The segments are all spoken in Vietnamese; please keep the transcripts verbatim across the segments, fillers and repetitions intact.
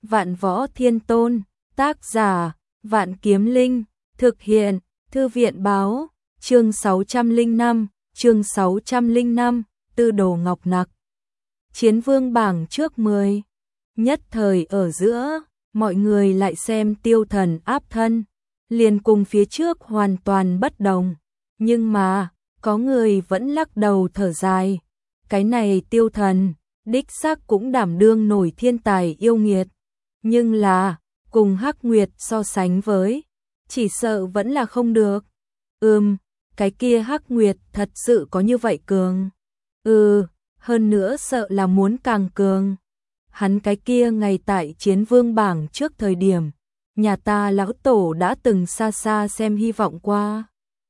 Vạn Võ Thiên Tôn, tác giả, Vạn Kiếm Linh, thực hiện, Thư viện báo, chương sáu trăm lẻ năm, chương sáu trăm lẻ năm, Tư Đồ Ngọc Nặc. Chiến vương bảng trước mười. Nhất thời ở giữa, mọi người lại xem Tiêu Thần áp thân, liền cùng phía trước hoàn toàn bất đồng. Nhưng mà, có người vẫn lắc đầu thở dài. Cái này Tiêu Thần, đích xác cũng đảm đương nổi thiên tài yêu nghiệt. Nhưng là, cùng Hắc Nguyệt so sánh với, chỉ sợ vẫn là không được. Ừm, cái kia Hắc Nguyệt thật sự có như vậy cường. Ừ, hơn nữa sợ là muốn càng cường. Hắn cái kia ngày tại chiến vương bảng trước thời điểm, nhà ta lão tổ đã từng xa xa xem hy vọng qua.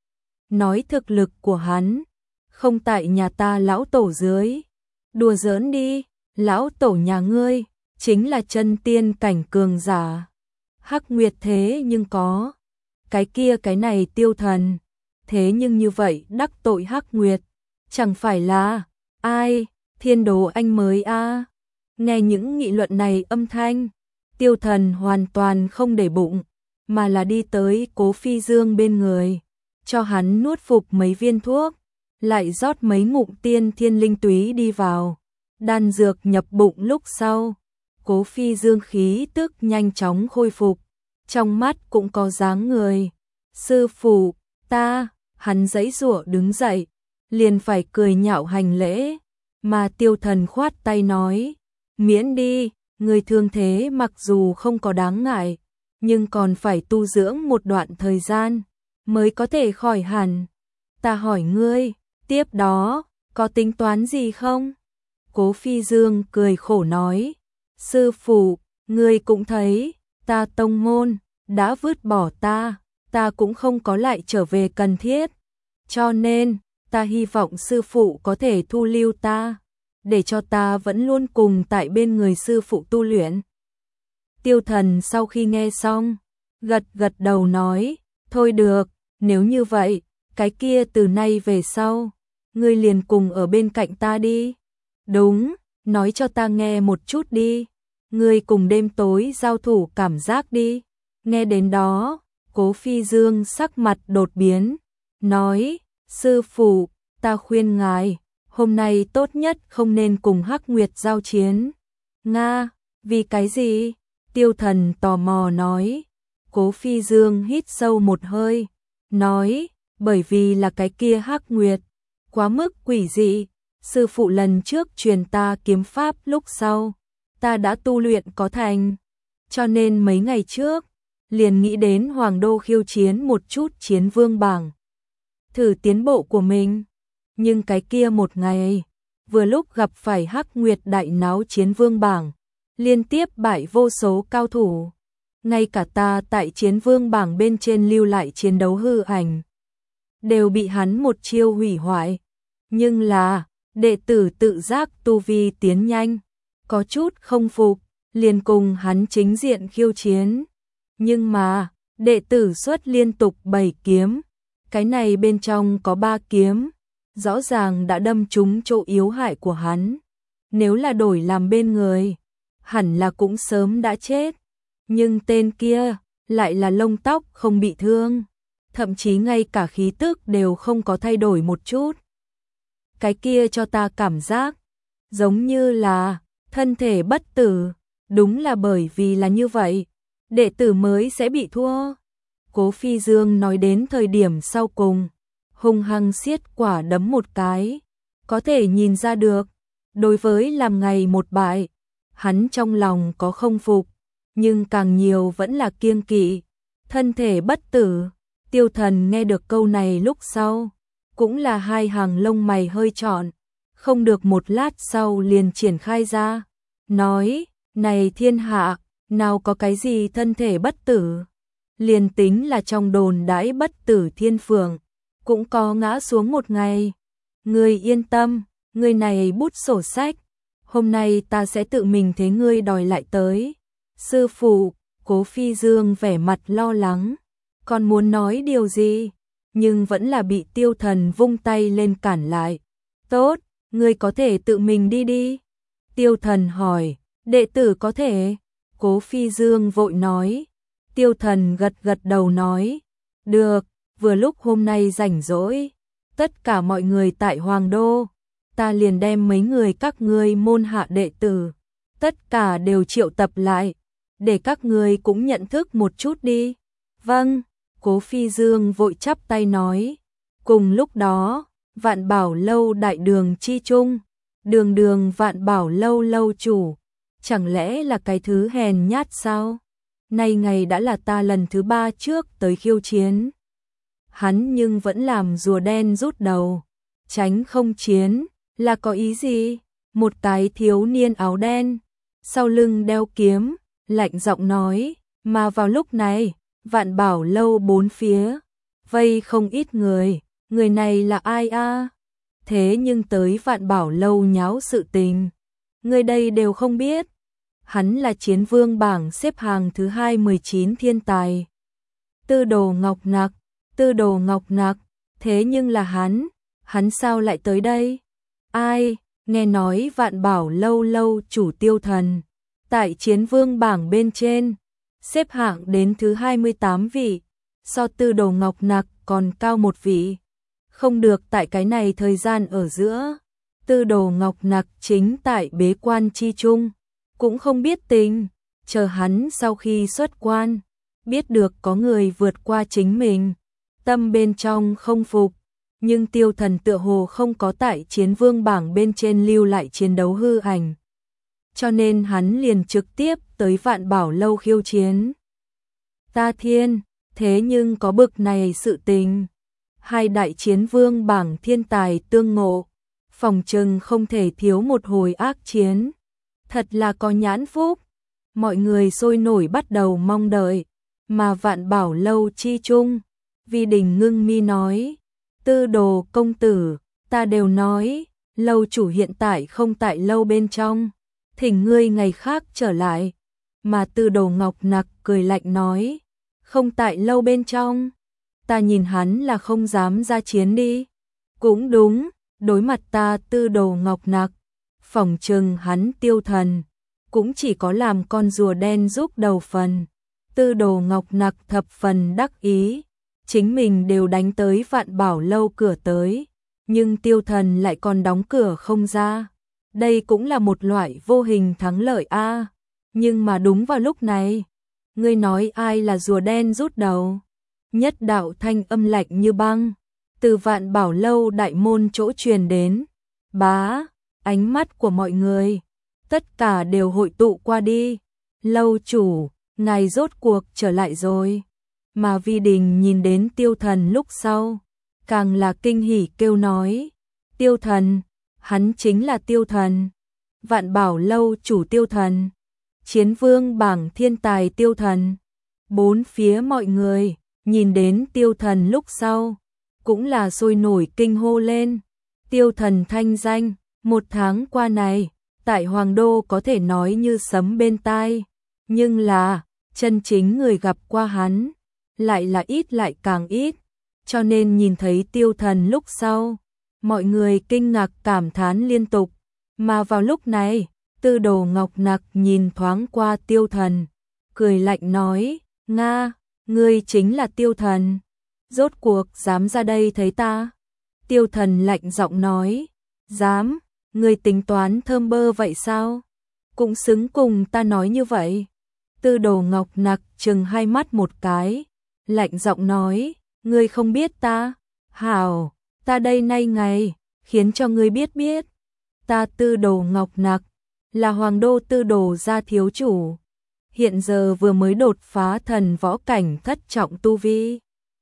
Nói thực lực của hắn, không tại nhà ta lão tổ dưới. Đùa giỡn đi, lão tổ nhà ngươi, chính là chân tiên cảnh cường giả. Hắc Nguyệt thế nhưng có. Cái kia cái này Tiêu Thần, thế nhưng như vậy đắc tội Hắc Nguyệt. Chẳng phải là, ai, Thiên Đồ anh mới a à. Nghe những nghị luận này âm thanh, Tiêu Thần hoàn toàn không để bụng, mà là đi tới Cố Phi Dương bên người, cho hắn nuốt phục mấy viên thuốc, lại rót mấy ngụm tiên thiên linh túy đi vào. Đan dược nhập bụng lúc sau, Cố Phi Dương khí tức nhanh chóng khôi phục, trong mắt cũng có dáng người. Sư phụ, ta, hắn giãy giụa đứng dậy, liền phải cười nhạo hành lễ, mà Tiêu Thần khoát tay nói, miễn đi, người thương thế mặc dù không có đáng ngại, nhưng còn phải tu dưỡng một đoạn thời gian, mới có thể khỏi hẳn. Ta hỏi ngươi, tiếp đó, có tính toán gì không? Cố Phi Dương cười khổ nói, sư phụ, ngươi cũng thấy, ta tông môn, đã vứt bỏ ta, ta cũng không có lại trở về cần thiết. Cho nên, ta hy vọng sư phụ có thể thu lưu ta, để cho ta vẫn luôn cùng tại bên người sư phụ tu luyện. Tiêu Thần sau khi nghe xong, gật gật đầu nói, thôi được, nếu như vậy, cái kia từ nay về sau, ngươi liền cùng ở bên cạnh ta đi. Đúng, nói cho ta nghe một chút đi, ngươi cùng đêm tối giao thủ cảm giác đi. Nghe đến đó, Cố Phi Dương sắc mặt đột biến, nói, sư phụ, ta khuyên ngài, hôm nay tốt nhất không nên cùng Hắc Nguyệt giao chiến. Nga, vì cái gì? Tiêu Thần tò mò nói. Cố Phi Dương hít sâu một hơi, nói, bởi vì là cái kia Hắc Nguyệt, quá mức quỷ dị. Sư phụ lần trước truyền ta kiếm pháp lúc sau, ta đã tu luyện có thành, cho nên mấy ngày trước, liền nghĩ đến Hoàng Đô khiêu chiến một chút chiến vương bảng, thử tiến bộ của mình. Nhưng cái kia một ngày, vừa lúc gặp phải Hắc Nguyệt đại náo chiến vương bảng, liên tiếp bại vô số cao thủ. Ngay cả ta tại chiến vương bảng bên trên lưu lại chiến đấu hư ảnh, đều bị hắn một chiêu hủy hoại. Nhưng là, đệ tử tự giác tu vi tiến nhanh, có chút không phục, liền cùng hắn chính diện khiêu chiến. Nhưng mà, đệ tử xuất liên tục bảy kiếm, cái này bên trong có ba kiếm, rõ ràng đã đâm trúng chỗ yếu hại của hắn. Nếu là đổi làm bên người, hẳn là cũng sớm đã chết. Nhưng tên kia, lại là lông tóc không bị thương, thậm chí ngay cả khí tức đều không có thay đổi một chút. Cái kia cho ta cảm giác, giống như là, thân thể bất tử, đúng là bởi vì là như vậy, đệ tử mới sẽ bị thua. Cố Phi Dương nói đến thời điểm sau cùng, hung hăng siết quả đấm một cái, có thể nhìn ra được, đối với làm ngày một bại, hắn trong lòng có không phục, nhưng càng nhiều vẫn là kiêng kỵ. Thân thể bất tử. Tiêu Thần nghe được câu này lúc sau, cũng là hai hàng lông mày hơi trọn, không được một lát sau liền triển khai ra, nói, này thiên hạ, nào có cái gì thân thể bất tử, liền tính là trong đồn đãi bất tử thiên phượng, cũng có ngã xuống một ngày. Ngươi yên tâm, ngươi này bút sổ sách, hôm nay ta sẽ tự mình thế ngươi đòi lại tới. Sư phụ, Cố Phi Dương vẻ mặt lo lắng, còn muốn nói điều gì, nhưng vẫn là bị Tiêu Thần vung tay lên cản lại. Tốt, ngươi có thể tự mình đi đi. Tiêu Thần hỏi, đệ tử có thể. Cố Phi Dương vội nói. Tiêu Thần gật gật đầu nói, được, vừa lúc hôm nay rảnh rỗi, tất cả mọi người tại Hoàng Đô, ta liền đem mấy người các ngươi môn hạ đệ tử, tất cả đều triệu tập lại, để các ngươi cũng nhận thức một chút đi. Vâng, Cố Phi Dương vội chắp tay nói. Cùng lúc đó, Vạn Bảo Lâu đại đường chi trung, đường đường Vạn Bảo Lâu lâu chủ, chẳng lẽ là cái thứ hèn nhát sao? Nay ngày đã là ta lần thứ ba trước tới khiêu chiến. Hắn nhưng vẫn làm rùa đen rút đầu, tránh không chiến, là có ý gì? Một cái thiếu niên áo đen, sau lưng đeo kiếm, lạnh giọng nói, mà vào lúc này, Vạn Bảo Lâu bốn phía, vây không ít người, người này là ai a? Thế nhưng tới Vạn Bảo Lâu nháo sự tình, người đây đều không biết. Hắn là chiến vương bảng xếp hàng thứ hai mười chín thiên tài. Tư Đồ Ngọc Nặc, Tư Đồ Ngọc Nặc, thế nhưng là hắn, hắn sao lại tới đây? Ai, nghe nói Vạn Bảo Lâu lâu chủ Tiêu Thần, tại chiến vương bảng bên trên, xếp hạng đến thứ hai mươi tám vị, so Tư Đồ Ngọc Nặc còn cao một vị. Không được, tại cái này thời gian ở giữa, Tư Đồ Ngọc Nặc chính tại bế quan chi trung, cũng không biết tình, chờ hắn sau khi xuất quan, biết được có người vượt qua chính mình, tâm bên trong không phục, nhưng Tiêu Thần tựa hồ không có tại chiến vương bảng bên trên lưu lại chiến đấu hư ảnh, cho nên hắn liền trực tiếp tới Vạn Bảo Lâu khiêu chiến. Ta thiên, thế nhưng có bực này sự tình, hai đại chiến vương bảng thiên tài tương ngộ, phòng trừng không thể thiếu một hồi ác chiến. Thật là có nhãn phúc, mọi người sôi nổi bắt đầu mong đợi, mà Vạn Bảo Lâu chi chung, Vi Đình ngưng mi nói, Tư Đồ công tử, ta đều nói, lâu chủ hiện tại không tại lâu bên trong, thỉnh ngươi ngày khác trở lại, mà Tư Đồ Ngọc Nặc cười lạnh nói, không tại lâu bên trong, ta nhìn hắn là không dám ra chiến đi. Cũng đúng, đối mặt ta Tư Đồ Ngọc Nặc, phỏng chừng hắn Tiêu Thần, cũng chỉ có làm con rùa đen giúp đầu phần. Tư Đồ Ngọc Nặc thập phần đắc ý, chính mình đều đánh tới Vạn Bảo Lâu cửa tới, nhưng Tiêu Thần lại còn đóng cửa không ra. Đây cũng là một loại vô hình thắng lợi a. Nhưng mà đúng vào lúc này, ngươi nói ai là rùa đen rút đầu? Nhất đạo thanh âm lạnh như băng, từ Vạn Bảo Lâu đại môn chỗ truyền đến. Bá, ánh mắt của mọi người, tất cả đều hội tụ qua đi. Lâu chủ, ngài rốt cuộc trở lại rồi. Mà Vi Đình nhìn đến Tiêu Thần lúc sau, càng là kinh hỉ kêu nói, Tiêu Thần, hắn chính là Tiêu Thần, Vạn Bảo Lâu chủ Tiêu Thần, chiến vương bảng thiên tài Tiêu Thần. Bốn phía mọi người nhìn đến Tiêu Thần lúc sau, cũng là sôi nổi kinh hô lên. Tiêu Thần thanh danh, một tháng qua này, tại Hoàng Đô có thể nói như sấm bên tai, nhưng là, chân chính người gặp qua hắn, lại là ít lại càng ít, cho nên nhìn thấy Tiêu Thần lúc sau, mọi người kinh ngạc cảm thán liên tục, mà vào lúc này, Tư Đồ Ngọc Nặc nhìn thoáng qua Tiêu Thần, cười lạnh nói, Nga, ngươi chính là Tiêu Thần, rốt cuộc dám ra đây thấy ta? Tiêu Thần lạnh giọng nói, dám, ngươi tính toán thơm bơ vậy sao? Cũng xứng cùng ta nói như vậy. Tư Đồ Ngọc Nặc trừng hai mắt một cái, lạnh giọng nói, ngươi không biết ta? Hảo, ta đây nay ngày, khiến cho ngươi biết biết. Ta Tư Đồ Ngọc Nặc, là Hoàng Đô Tư Đồ gia thiếu chủ, hiện giờ vừa mới đột phá thần võ cảnh thất trọng tu vi.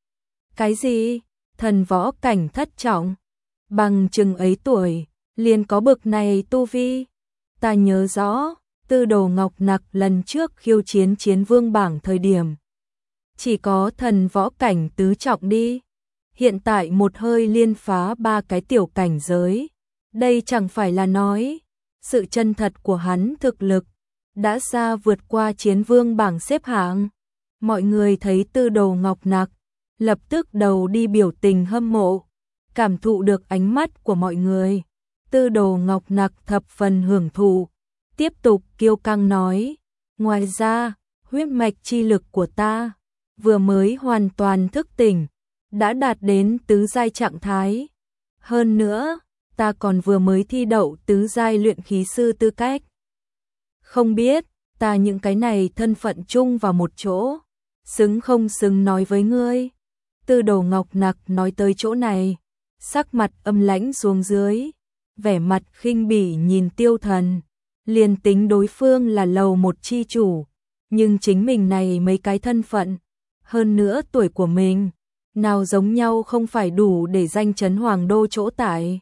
Cái gì? Thần võ cảnh thất trọng? Bằng chừng ấy tuổi, liền có bực này tu vi? Ta nhớ rõ, Tư Đồ Ngọc Nặc lần trước khiêu chiến chiến vương bảng thời điểm, chỉ có thần võ cảnh tứ trọng đi. Hiện tại một hơi liên phá ba cái tiểu cảnh giới. Đây chẳng phải là nói, sự chân thật của hắn thực lực đã xa vượt qua chiến vương bảng xếp hạng. Mọi người thấy Tư Đồ Ngọc Nặc, lập tức đầu đi biểu tình hâm mộ, cảm thụ được ánh mắt của mọi người. Tư Đồ Ngọc Nặc thập phần hưởng thụ, tiếp tục kiêu căng nói, Ngoài ra, huyết mạch chi lực của ta vừa mới hoàn toàn thức tỉnh, đã đạt đến tứ giai trạng thái. Hơn nữa, ta còn vừa mới thi đậu tứ giai luyện khí sư tư cách. Không biết, ta những cái này thân phận chung vào một chỗ, xứng không xứng nói với ngươi. Tư Đồ Ngọc Nặc nói tới chỗ này, sắc mặt âm lãnh xuống dưới, vẻ mặt khinh bỉ nhìn Tiêu Thần. Liền tính đối phương là lầu một chi chủ, nhưng chính mình này mấy cái thân phận, hơn nữa tuổi của mình, nào giống nhau không phải đủ để danh chấn hoàng đô chỗ tại.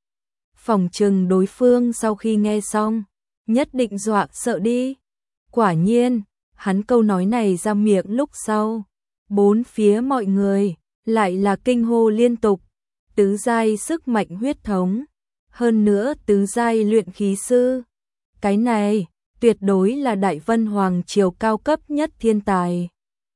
Phòng trừng đối phương sau khi nghe xong, nhất định dọa sợ đi. Quả nhiên, hắn câu nói này ra miệng lúc sau, bốn phía mọi người lại là kinh hô liên tục. Tứ giai sức mạnh huyết thống, hơn nữa tứ giai luyện khí sư. Cái này, tuyệt đối là Đại Vân Hoàng triều cao cấp nhất thiên tài.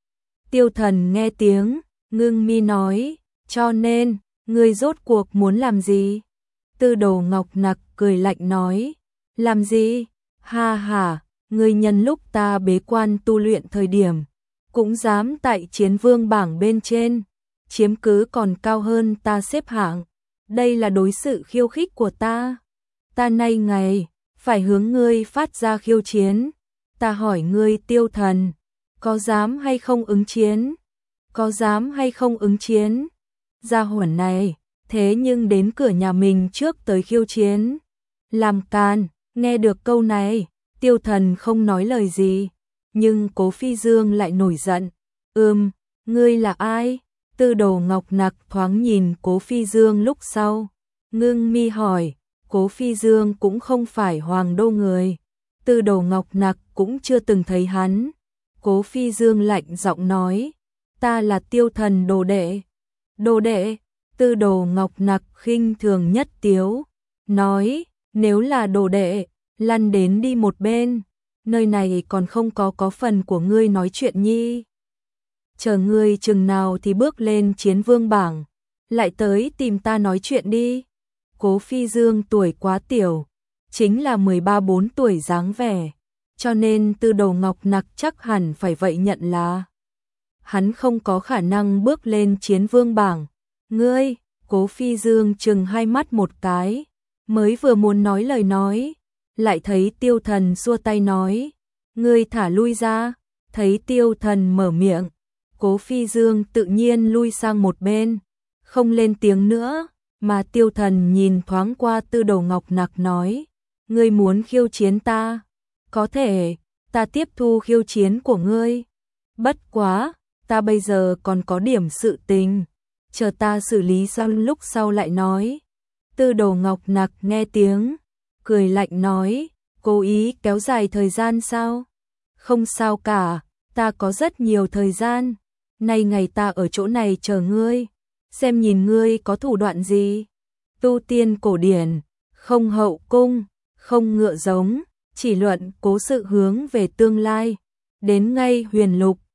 Tiêu Thần nghe tiếng, ngưng mi nói, cho nên, ngươi rốt cuộc muốn làm gì? Tư Đồ Ngọc Nặc cười lạnh nói, làm gì? Ha ha, ngươi nhân lúc ta bế quan tu luyện thời điểm, cũng dám tại chiến vương bảng bên trên, chiếm cứ còn cao hơn ta xếp hạng. Đây là đối sự khiêu khích của ta. Ta nay ngày, phải hướng ngươi phát ra khiêu chiến. Ta hỏi ngươi Tiêu Thần, có dám hay không ứng chiến? Có dám hay không ứng chiến? Gia hỏa này, thế nhưng đến cửa nhà mình trước tới khiêu chiến. Làm can, nghe được câu này, Tiêu Thần không nói lời gì. Nhưng Cố Phi Dương lại nổi giận. Ừm, ngươi là ai? Tư Đồ Ngọc Nặc thoáng nhìn Cố Phi Dương lúc sau. Ngưng mi hỏi, Cố Phi Dương cũng không phải hoàng đô người. Tư Đồ Ngọc Nặc cũng chưa từng thấy hắn. Cố Phi Dương lạnh giọng nói, ta là Tiêu Thần đồ đệ. Đồ đệ? Tư Đồ Ngọc Nặc khinh thường nhất tiếu, nói, nếu là đồ đệ, lăn đến đi một bên, nơi này còn không có có phần của ngươi nói chuyện nhi. Chờ ngươi chừng nào thì bước lên chiến vương bảng, lại tới tìm ta nói chuyện đi. Cố Phi Dương tuổi quá tiểu, chính là mười ba bốn tuổi dáng vẻ, cho nên Tư Đồ Ngọc Nặc chắc hẳn phải vậy nhận là hắn không có khả năng bước lên chiến vương bảng. Ngươi, Cố Phi Dương chừng hai mắt một cái, mới vừa muốn nói lời nói, lại thấy Tiêu Thần xua tay nói, ngươi thả lui ra. Thấy Tiêu Thần mở miệng, Cố Phi Dương tự nhiên lui sang một bên, không lên tiếng nữa, mà Tiêu Thần nhìn thoáng qua Tư Đồ Ngọc Nặc nói, ngươi muốn khiêu chiến ta? Có thể, ta tiếp thu khiêu chiến của ngươi. Bất quá, ta bây giờ còn có điểm sự tình, chờ ta xử lý xong lúc sau lại nói. Tư Đồ Ngọc Nặc nghe tiếng, cười lạnh nói, cố ý kéo dài thời gian sao? Không sao cả, ta có rất nhiều thời gian. Nay ngày ta ở chỗ này chờ ngươi, xem nhìn ngươi có thủ đoạn gì. Tu tiên cổ điển, không hậu cung, không ngựa giống, chỉ luận cố sự hướng về tương lai. Đến ngay huyền lục,